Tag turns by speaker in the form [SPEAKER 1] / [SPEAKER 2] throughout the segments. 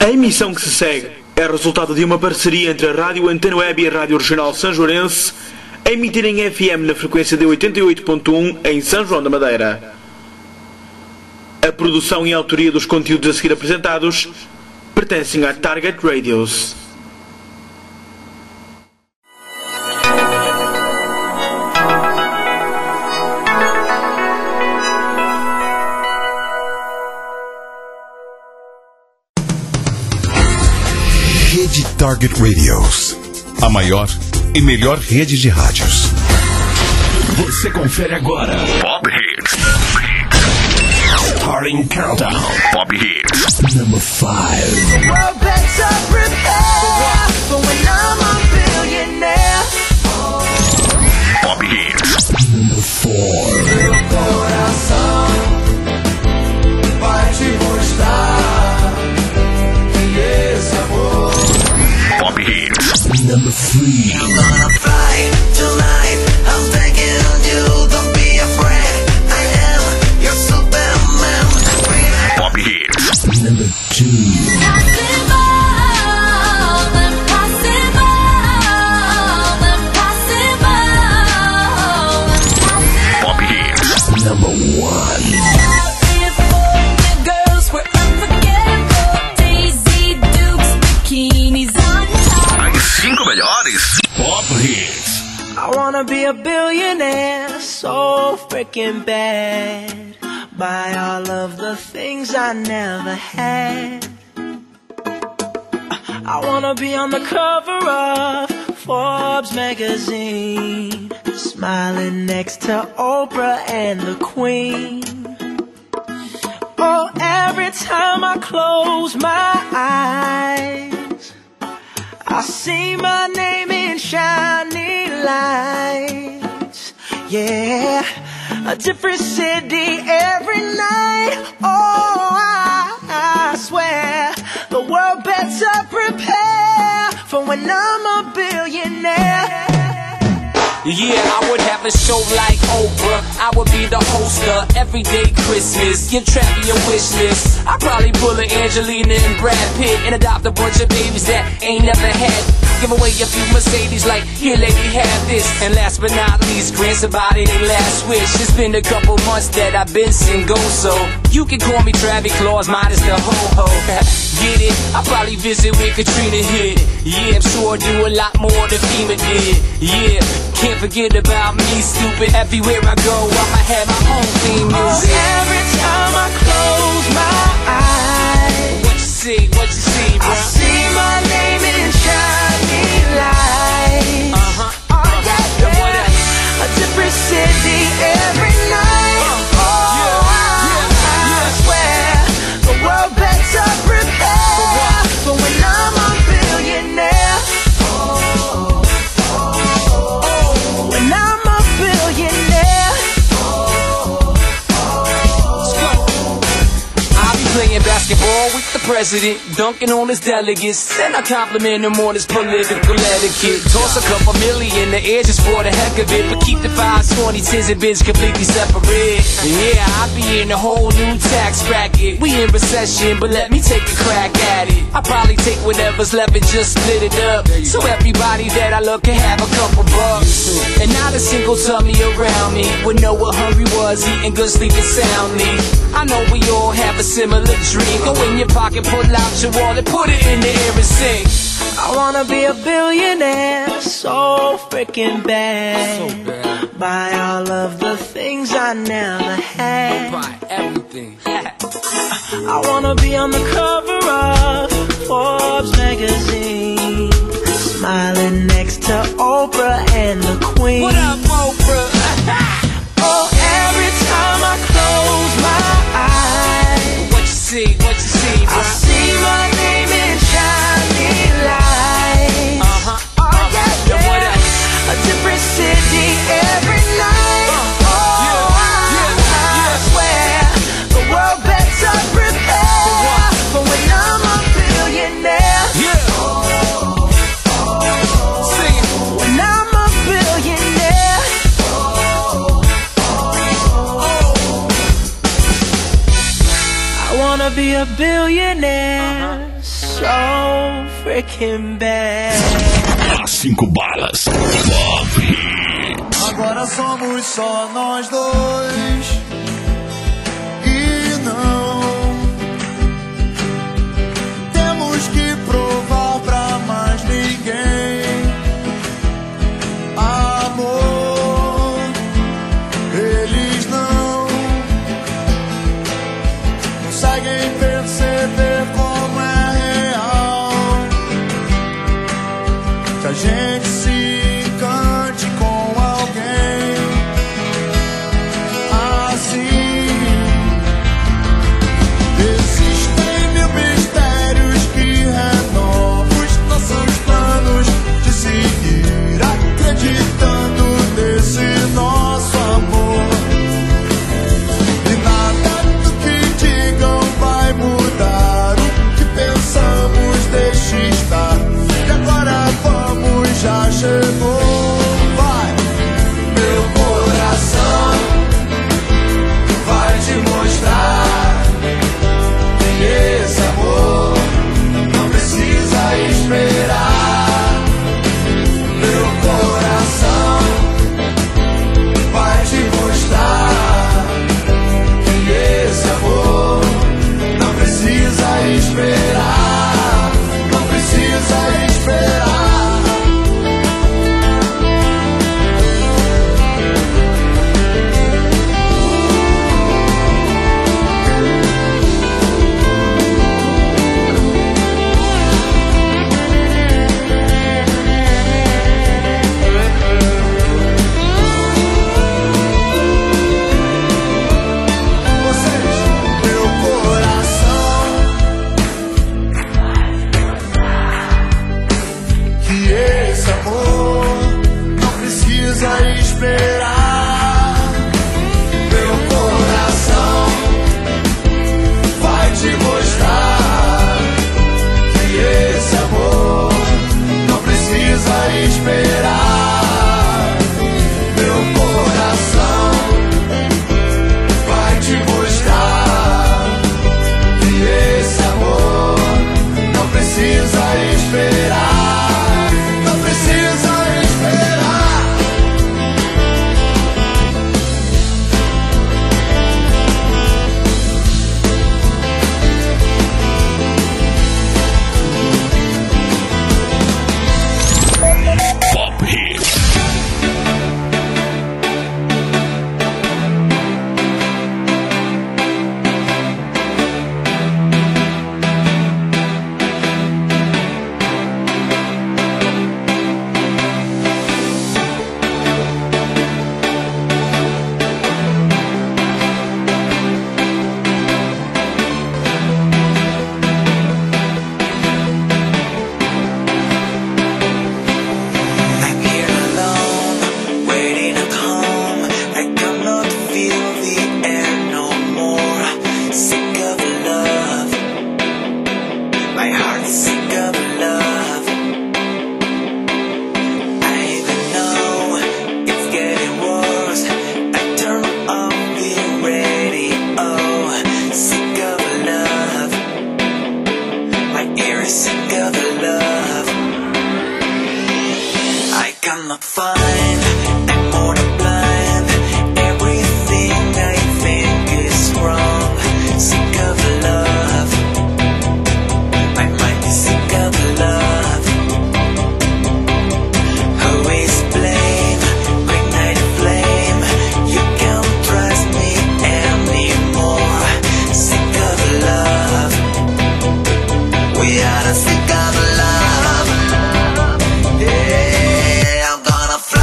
[SPEAKER 1] A emissão que se segue é resultado de uma parceria entre a Rádio Antena Web e a Rádio Regional Sanjoarense, a emitir em FM na frequência de 88.1 em São João da Madeira. A produção e a autoria dos conteúdos a seguir apresentados pertencem à Target Radios.
[SPEAKER 2] Rede Target Radios, a maior e melhor rede de rádios.
[SPEAKER 3] Você confere agora Pop Hits. Starting Countdown. Pop Hits. Number 5.
[SPEAKER 4] Well, better prepare for when I'm a billionaire.
[SPEAKER 3] Pop Hits. Number 4.
[SPEAKER 4] Meu coração vai te mostrar que esse amor.
[SPEAKER 3] Pop Hits. Number 3.
[SPEAKER 4] I'm gonna fly tonight. I'm thinking of you. Don't be afraid. I am your Superman.
[SPEAKER 3] Pop Hits. Number 2. Pop Hits. Number 1. As 5 melhores Pop Hits.
[SPEAKER 4] I wanna be a billionaire, so freaking bad. Buy all of the things I never had. I wanna be on the cover of Forbes magazine, smiling next to Oprah and the Queen. Oh, every time I close my eyes, I see my name in shiny lights. Yeah, a different city every night. Oh, I swear the world better prepare for when I'm a billionaire.
[SPEAKER 5] Yeah, I would have a show like Oprah. I would be the host of Everyday Christmas. Give Travi a wish list. I'd probably pull a Angelina and Brad Pitt and adopt a bunch of babies that ain't never had. Give away a few Mercedes like, here lady, have this. And last but not least, grant somebody their last wish. It's been a couple months that I've been single, so you can call me Travis Claus minus the ho-ho. Get it? I'll probably visit with Katrina hit. Yeah, I'm sure I'll do a lot more than FEMA did. Yeah, can't forget about me, stupid. Everywhere I go, I'ma have my own theme music.
[SPEAKER 4] Oh, every time I close my eyes,
[SPEAKER 5] What you see, bro?
[SPEAKER 4] I see my name in shiny lights. Oh, yeah,
[SPEAKER 5] What
[SPEAKER 4] yeah.
[SPEAKER 5] else?
[SPEAKER 4] A different city every night. I swear the world better prepare for when I'm a billionaire. When I'm a billionaire.
[SPEAKER 5] I'll be playing basketball with the president, dunking on his delegates. Then I compliment him on his political etiquette. Toss a couple million, the air just for the heck of it. But keep the 520, 10s and bins completely separate. Yeah, I'll be in a whole new tax bracket. We in recession, but let me take a crack at it. I'll probably take whatever's left and just split it up, so everybody that I love can have a couple bucks. And not a single tummy around me would know what hungry was, eating good, sleeping soundly. I know we all have a similar dream. Go in your pocket, pull out your wallet, put it in the air and sing.
[SPEAKER 4] I wanna be a billionaire, so freaking bad.
[SPEAKER 5] So bad.
[SPEAKER 4] Buy all of the things I never had.
[SPEAKER 5] Buy everything.
[SPEAKER 4] I wanna be on the cover of Forbes magazine, smiling next to Oprah and the Queen.
[SPEAKER 5] What up, Oprah?
[SPEAKER 4] Oh, every time I close my eyes,
[SPEAKER 5] What you see, bro?
[SPEAKER 4] I see my name in shiny lights. Oh, yeah,
[SPEAKER 5] What
[SPEAKER 4] yeah.
[SPEAKER 5] else?
[SPEAKER 4] A different city every night. I swear the world better prepare for when I'm a billionaire.
[SPEAKER 5] Yeah. Sing it.
[SPEAKER 4] When I'm a billionaire. I wanna be a billionaire, so freaking bad.
[SPEAKER 3] As 5 balas. Pop Hits.
[SPEAKER 6] Agora somos só nós dois. E não temos que provar pra mais ninguém. Amor, eles não conseguem perceber como é real. Que a gente se encante com alguém assim. Existem mil mistérios que renovam os nossos planos de seguir acreditando nesse nosso amor. E nada do que digam vai mudar o que pensamos, deixe estar. E agora vamos, já chegou. Vai, meu coração vai te mostrar que esse amor não precisa esperar. Meu coração vai te mostrar que esse amor não precisa esperar. Não precisa esperar. Meu coração, que esse amor não precisa esperar. Meu coração vai te mostrar que esse amor não precisa esperar. Meu coração vai te mostrar que esse amor não precisa esperar. Não precisa esperar.
[SPEAKER 3] Pop Hits.
[SPEAKER 4] I'm here alone, waiting at home. I cannot feel the air no more. Sick of love, my heart's sick of love. I even know it's getting worse. I turn on the radio. Sick of love, my ear is sick of love. I cannot find, I'm more than blind. Everything I think is wrong. Sick of love, my mind is sick of love. Always blame, midnight flame. You can't trust me anymore. Sick of love, we are sick of love. Yeah, I'm gonna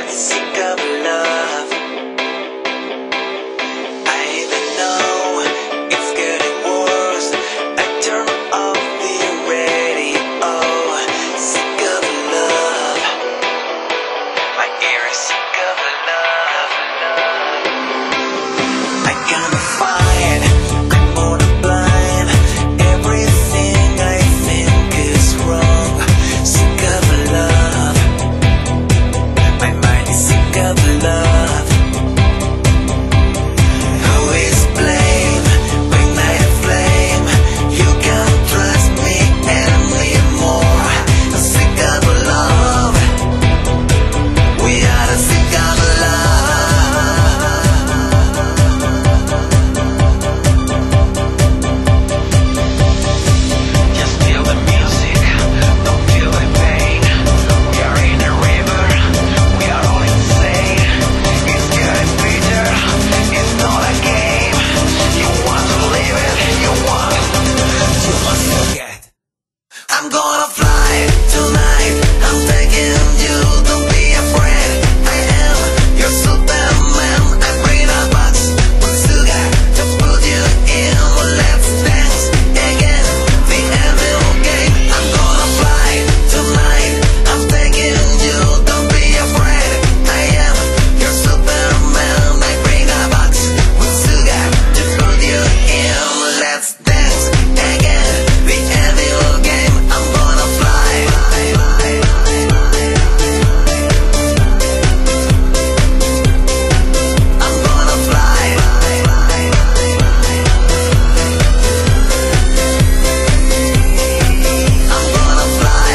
[SPEAKER 4] sick of love. I even know it's getting worse. I turn off the radio. Sick of love. My ear is sick of love. I gotta find, I'm on a blind. Everything I think is wrong. Sick of love. My mind is sick of love. Who is blame when I flame? You can't trust me anymore. I'm sick of love. We are sick of love. Just feel the music, don't feel the pain. We are in a river, we are all insane. It's getting bitter, it's not a game. You want to live it, you must forget. I'm gonna fly tonight, I'm taking you, don't be afraid. I am your Superman, I bring a box with sugar to put you in. Let's dance again, the evil game. I'm gonna fly tonight, I'm taking you, don't be afraid. I am your Superman, I bring a box with sugar to put you in. Let's dance again, the evil game. I'm gonna fly. I'm gonna fly. I'm gonna fly.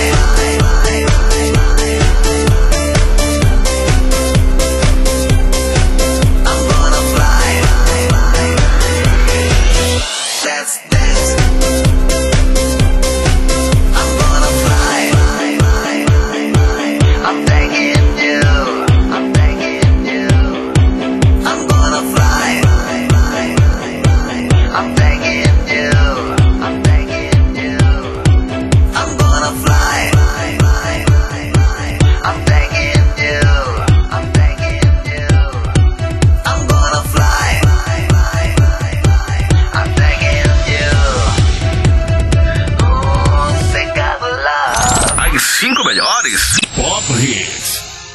[SPEAKER 4] I'm gonna fly. Let's dance. I'm gonna fly. I'm taking you. I'm taking you. I'm gonna fly. I'm taking you. I'm taking you. I'm gonna fly. I'm taking you. I'm taking you. I'm gonna fly. I'm taking you. Oh, sick of love.
[SPEAKER 3] As 5 melhores Pop Hits.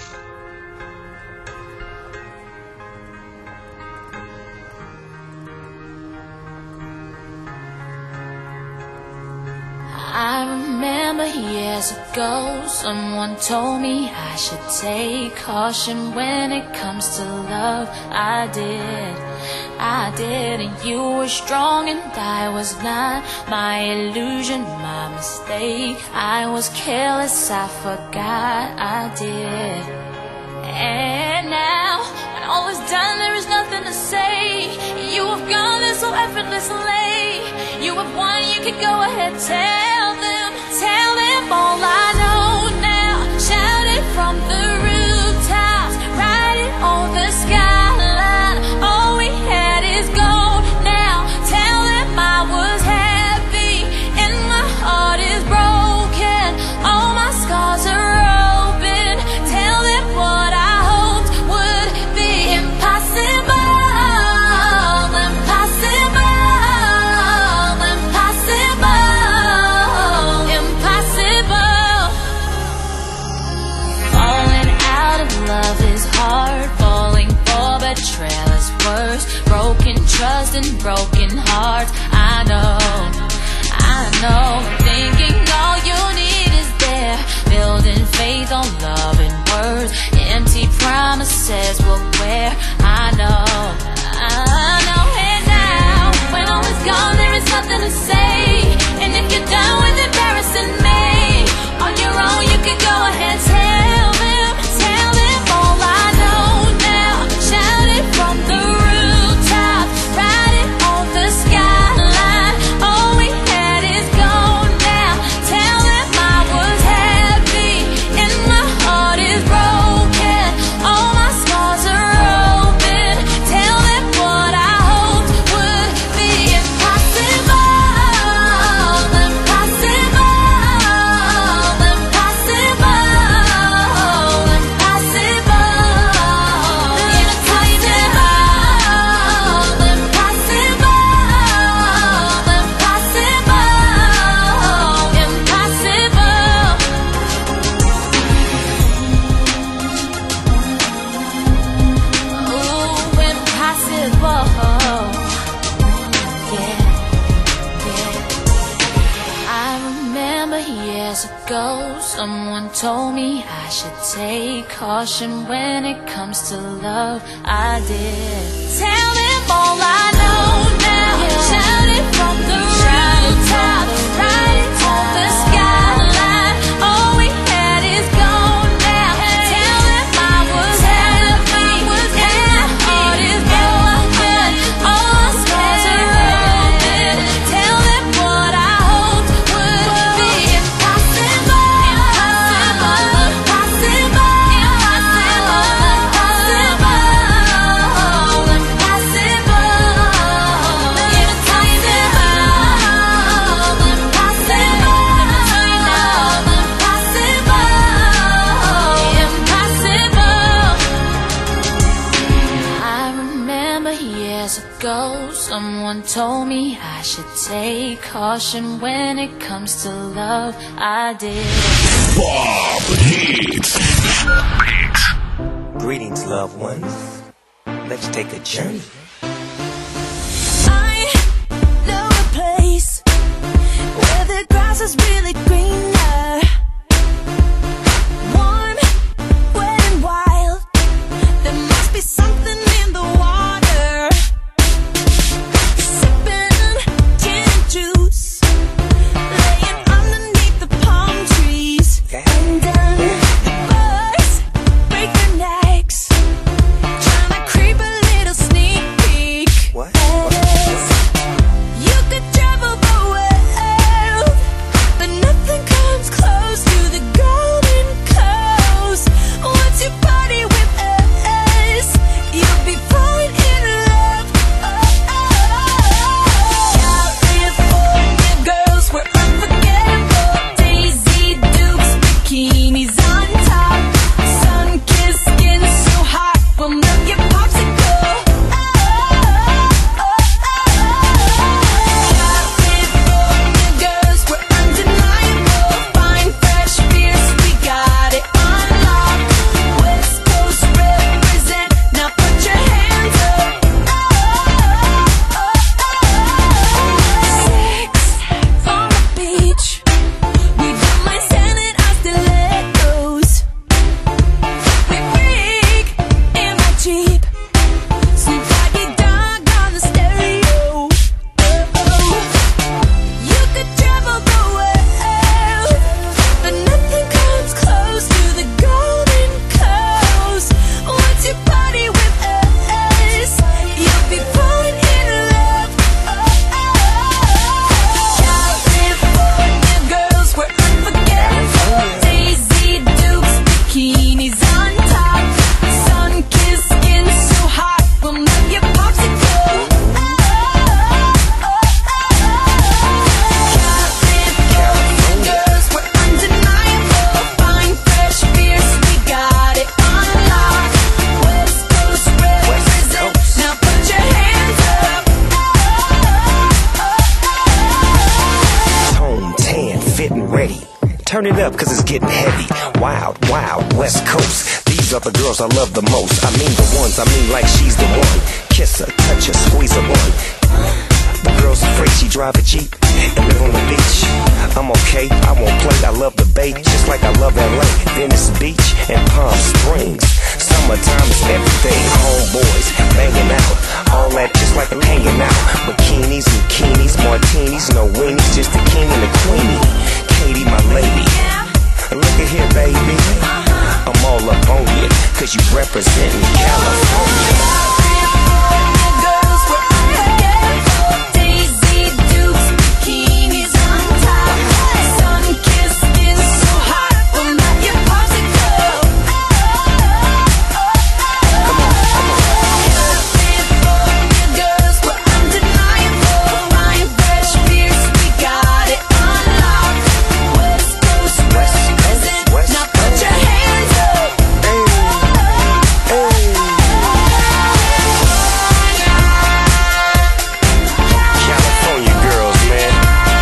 [SPEAKER 7] I remember years ago, someone told me I should take caution when it comes to love. I did, and you were strong and I was not. My illusion, my mistake. I was careless, I forgot I did. And now, when all is done, there is nothing to say. You have gone there so effortlessly. You have won, you can go ahead, tell them all I know now. Shout it from the rooftops, write it on the skyline. All we had is gold now. Tell them I was happy and my heart is broken. All my scars are open. Tell them what I hoped would be impossible. Love is hard, falling for betrayal is worse. Broken trust and broken hearts. I know, thinking all you need is there. Building faith on love and words. Empty promises will wear. I know. And now, when all is gone, there is nothing to say. And if you're done with embarrassing me, on your own you can go ahead, tell them all I know now. Shout it from the rooftop, write it on the skyline. All we had is gone now. Tell them I was happy and my ago, someone told me I should take caution when it comes to love. I did. Tell them all I know now. Shout it from the rooftop, right on the skyline. All we had is gone now. Tell them I was happy, and my heart is broken. All scars are open. Tell them what I hoped would be impossible. Someone told me I should take caution when it comes to love. I did.
[SPEAKER 3] Pop Hits.
[SPEAKER 8] Greetings, loved ones. Let's take a journey.
[SPEAKER 9] I know a place where the grass is really greener. Warm, wet and wild. There must be something in the water. Sipping gin and juice, laying underneath the palm trees. And the birds break their necks, trying to creep a little sneak peek.
[SPEAKER 8] What?
[SPEAKER 9] You could travel the world, but nothing comes close to the Golden Coast. Once you party with us, you'll be falling in love. California girls were unforgettable. Daisy Dukes, bikinis on top, sun-kissed skin so hot, we'll melt your popsicle. California girls were undeniable. Fine, fresh beers, we got it on lock. West Coast represent, now put your hands up. Sex on the beach, we don't mind standing on stilettos. We freak in my Jeep, Snoop Doggy Dogg on the stereo. You could travel the world, but nothing comes close to the Golden Coast. Once you party with us, you'll be falling in love. California girls were unforgettable. Daisy Dukes, bikinis on top, sun-kissed skin so hot, we'll melt your popsicle. California girls were undeniable. Fine, fresh beers, we got it on lock. West Coast represent, now put your hands up.
[SPEAKER 8] Tone, tan, fit and ready. Turn it up cause it's getting heavy. Wild, wild, West Coast. These are the girls I love the most. I mean the ones, I mean like she's the one. Kiss her, touch her, squeeze her one. The girl's afraid she drive a Jeep and live on the beach. I'm okay, I won't play, I love the bay, just like I love LA, Venice Beach, and Palm Springs. Summertime is everything, homeboys banging out, all that just like I'm hanging out. Bikinis, bikinis, martinis, no weenies, just the king and the queenie. Katie, my lady, look at here, baby, I'm all up on you, cause you representing California.
[SPEAKER 9] Girls were unforgettable. Daisy Dukes, bikinis on top, sun-kissed skin so hot, we'll melt your popsicle. California girls were undeniable. Fine, fresh beers, we got it on lock. West Coast represent, now put your hands up.
[SPEAKER 8] California girls, man.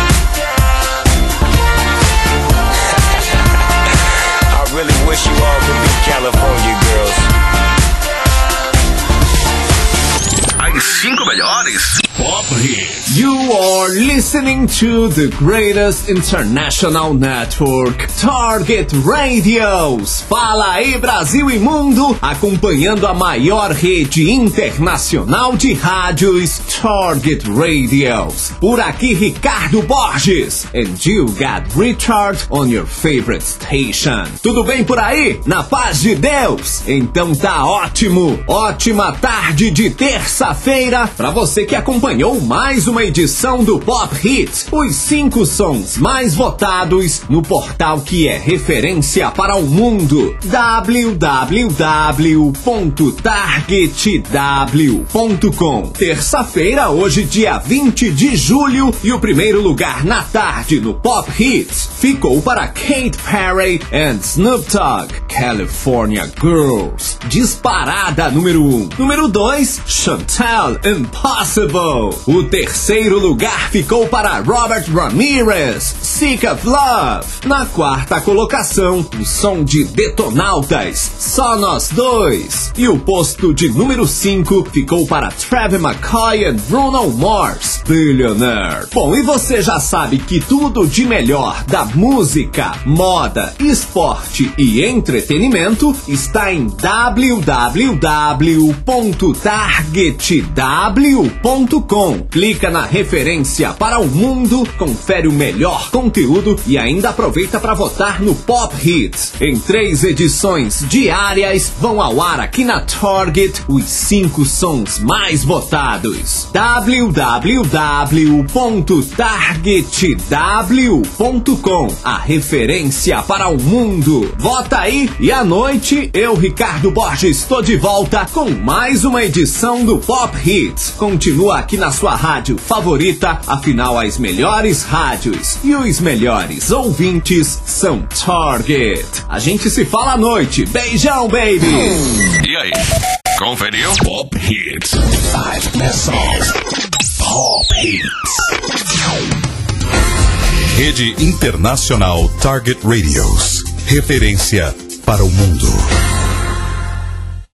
[SPEAKER 8] I really wish you all could be California girls.
[SPEAKER 3] I Os 5 melhores. Pop Hits.
[SPEAKER 10] You are listening to the greatest international network, Target Radios. Fala aí, Brasil e mundo, acompanhando a maior rede internacional de rádios, Target Radios. Por aqui, Ricardo Borges. And you got Richard on your favorite station. Tudo bem por aí? Na paz de Deus? Então tá ótimo. Ótima tarde de terça-feira para você que acompanhou mais uma edição do Pop Hits, os 5 sons mais votados no portal que é referência para o mundo, www.targetw.com. Terça-feira, hoje dia 20 de julho, e o primeiro lugar na tarde no Pop Hits ficou para Katy Perry and Snoop Dogg, California Girls, disparada número 1. Número 2, Chantel, Impossible. O terceiro lugar ficou para Robert Ramirez, Sick of Love. Na quarta colocação, o som de Detonautas, Só Nós Dois. E o posto de número 5 ficou para Travis McCoy e Bruno Mars, Billionaire. Bom, e você já sabe que tudo de melhor da música, moda, esporte e entretenimento está em www.targetw.com. Clica na referência para o mundo, confere o melhor conteúdo e ainda aproveita para votar no Pop Hits. Em 3 edições diárias vão ao ar aqui na Target os 5 sons mais votados. www.targetw.com, a referência para o mundo. Vota aí e à noite eu, Ricardo Borges, estou de volta com mais uma edição do Pop Hits. Continua aqui na sua rádio favorita, afinal as melhores rádios e os melhores ouvintes são Target. A gente se fala à noite. Beijão, baby!
[SPEAKER 3] E aí, conferiu? Pop Hits. 5 best songs. Pop Hits.
[SPEAKER 2] Rede Internacional Target Radios. Referência para o mundo.